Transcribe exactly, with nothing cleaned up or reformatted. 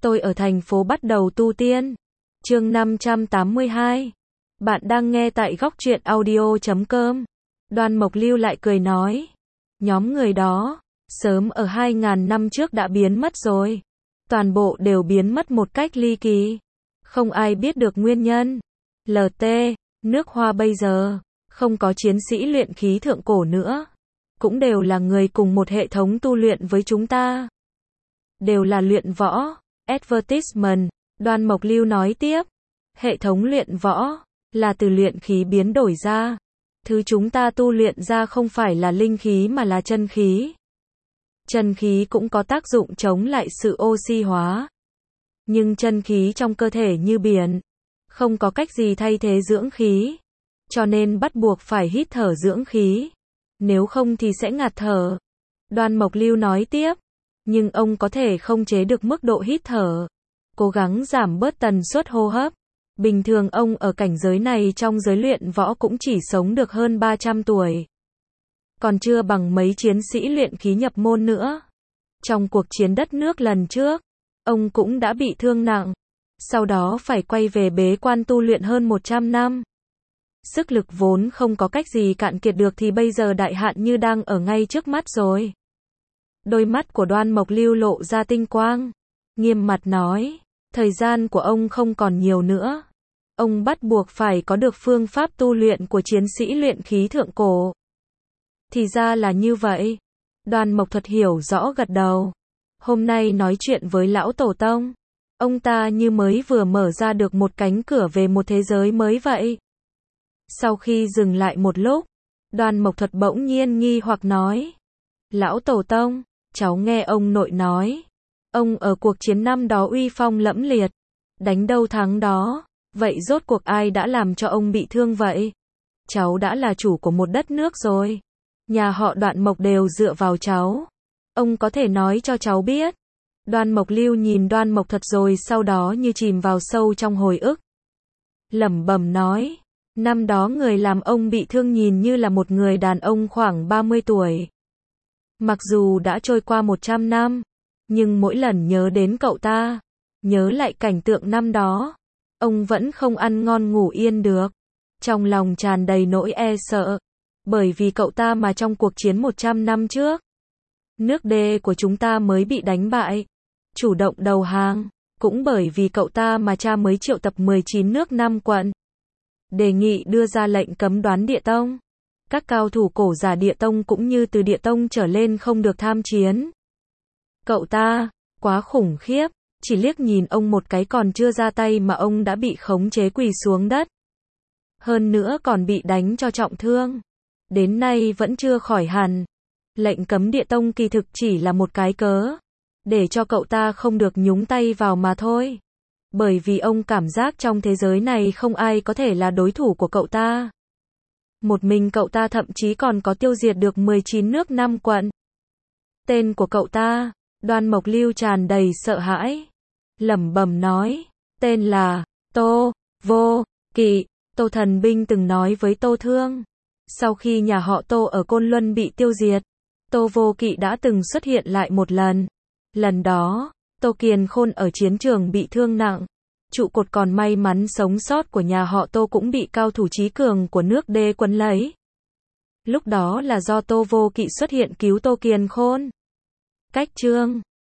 Tôi ở thành phố bắt đầu tu tiên. Chương năm trăm tám mươi hai. Bạn đang nghe tại góc truyện audio chấm com. Đoan Mộc Lưu lại cười nói. Nhóm người đó, sớm ở hai ngàn năm trước đã biến mất rồi. Toàn bộ đều biến mất một cách ly kỳ. Không ai biết được nguyên nhân. lờ tê, nước Hoa bây giờ, không có chiến sĩ luyện khí thượng cổ nữa. Cũng đều là người cùng một hệ thống tu luyện với chúng ta. Đều là luyện võ. Advertisement, Đoan Mộc Lưu nói tiếp. Hệ thống luyện võ, là từ luyện khí biến đổi ra. Thứ chúng ta tu luyện ra không phải là linh khí mà là chân khí. Chân khí cũng có tác dụng chống lại sự oxy hóa. Nhưng chân khí trong cơ thể như biển, không có cách gì thay thế dưỡng khí. Cho nên bắt buộc phải hít thở dưỡng khí. Nếu không thì sẽ ngạt thở. Đoan Mộc Lưu nói tiếp. Nhưng ông có thể không chế được mức độ hít thở. Cố gắng giảm bớt tần suất hô hấp. Bình thường ông ở cảnh giới này trong giới luyện võ cũng chỉ sống được hơn ba trăm tuổi. Còn chưa bằng mấy chiến sĩ luyện khí nhập môn nữa. Trong cuộc chiến đất nước lần trước, ông cũng đã bị thương nặng. Sau đó phải quay về bế quan tu luyện hơn một trăm năm. Sức lực vốn không có cách gì cạn kiệt được thì bây giờ đại hạn như đang ở ngay trước mắt rồi. Đôi mắt của Đoan Mộc Lưu lộ ra tinh quang. Nghiêm mặt nói. Thời gian của ông không còn nhiều nữa. Ông bắt buộc phải có được phương pháp tu luyện của chiến sĩ luyện khí thượng cổ. Thì ra là như vậy. Đoan Mộc Thuật hiểu rõ gật đầu. Hôm nay nói chuyện với lão tổ tông. Ông ta như mới vừa mở ra được một cánh cửa về một thế giới mới vậy. Sau khi dừng lại một lúc, Đoan Mộc Thuật bỗng nhiên nghi hoặc nói. Lão tổ tông, cháu nghe ông nội nói. Ông ở cuộc chiến năm đó uy phong lẫm liệt. Đánh đâu thắng đó. Vậy rốt cuộc ai đã làm cho ông bị thương vậy? Cháu đã là chủ của một đất nước rồi. Nhà họ Đoạn Mộc đều dựa vào cháu. Ông có thể nói cho cháu biết. Đoan Mộc Lưu nhìn Đoan Mộc Thuật rồi sau đó như chìm vào sâu trong hồi ức. Lẩm bẩm nói. Năm đó người làm ông bị thương nhìn như là một người đàn ông khoảng ba mươi tuổi. Mặc dù đã trôi qua một trăm năm. Nhưng mỗi lần nhớ đến cậu ta, nhớ lại cảnh tượng năm đó, ông vẫn không ăn ngon ngủ yên được. Trong lòng tràn đầy nỗi e sợ. Bởi vì cậu ta mà trong cuộc chiến một trăm năm trước, nước đê của chúng ta mới bị đánh bại, chủ động đầu hàng. Cũng bởi vì cậu ta mà cha mới triệu tập mười chín nước năm quận. Đề nghị đưa ra lệnh cấm đoán địa tông. Các cao thủ cổ giả địa tông cũng như từ địa tông trở lên không được tham chiến. Cậu ta, quá khủng khiếp, chỉ liếc nhìn ông một cái còn chưa ra tay mà ông đã bị khống chế quỳ xuống đất. Hơn nữa còn bị đánh cho trọng thương. Đến nay vẫn chưa khỏi hẳn. Lệnh cấm địa tông kỳ thực chỉ là một cái cớ. Để cho cậu ta không được nhúng tay vào mà thôi. Bởi vì ông cảm giác trong thế giới này không ai có thể là đối thủ của cậu ta. Một mình cậu ta thậm chí còn có tiêu diệt được mười chín nước năm quận. Tên của cậu ta. Đoan Mộc Lưu tràn đầy sợ hãi. Lẩm bẩm nói. Tên là Tô Vô Kỵ. Tô Thần Binh từng nói với Tô Thương. Sau khi nhà họ Tô ở Côn Luân bị tiêu diệt, Tô Vô Kỵ đã từng xuất hiện lại một lần. Lần đó, Tô Kiền Khôn ở chiến trường bị thương nặng. Trụ cột còn may mắn sống sót của nhà họ Tô cũng bị cao thủ trí cường của nước đê quấn lấy. Lúc đó là do Tô Vô Kỵ xuất hiện cứu Tô Kiền Khôn. Cách chương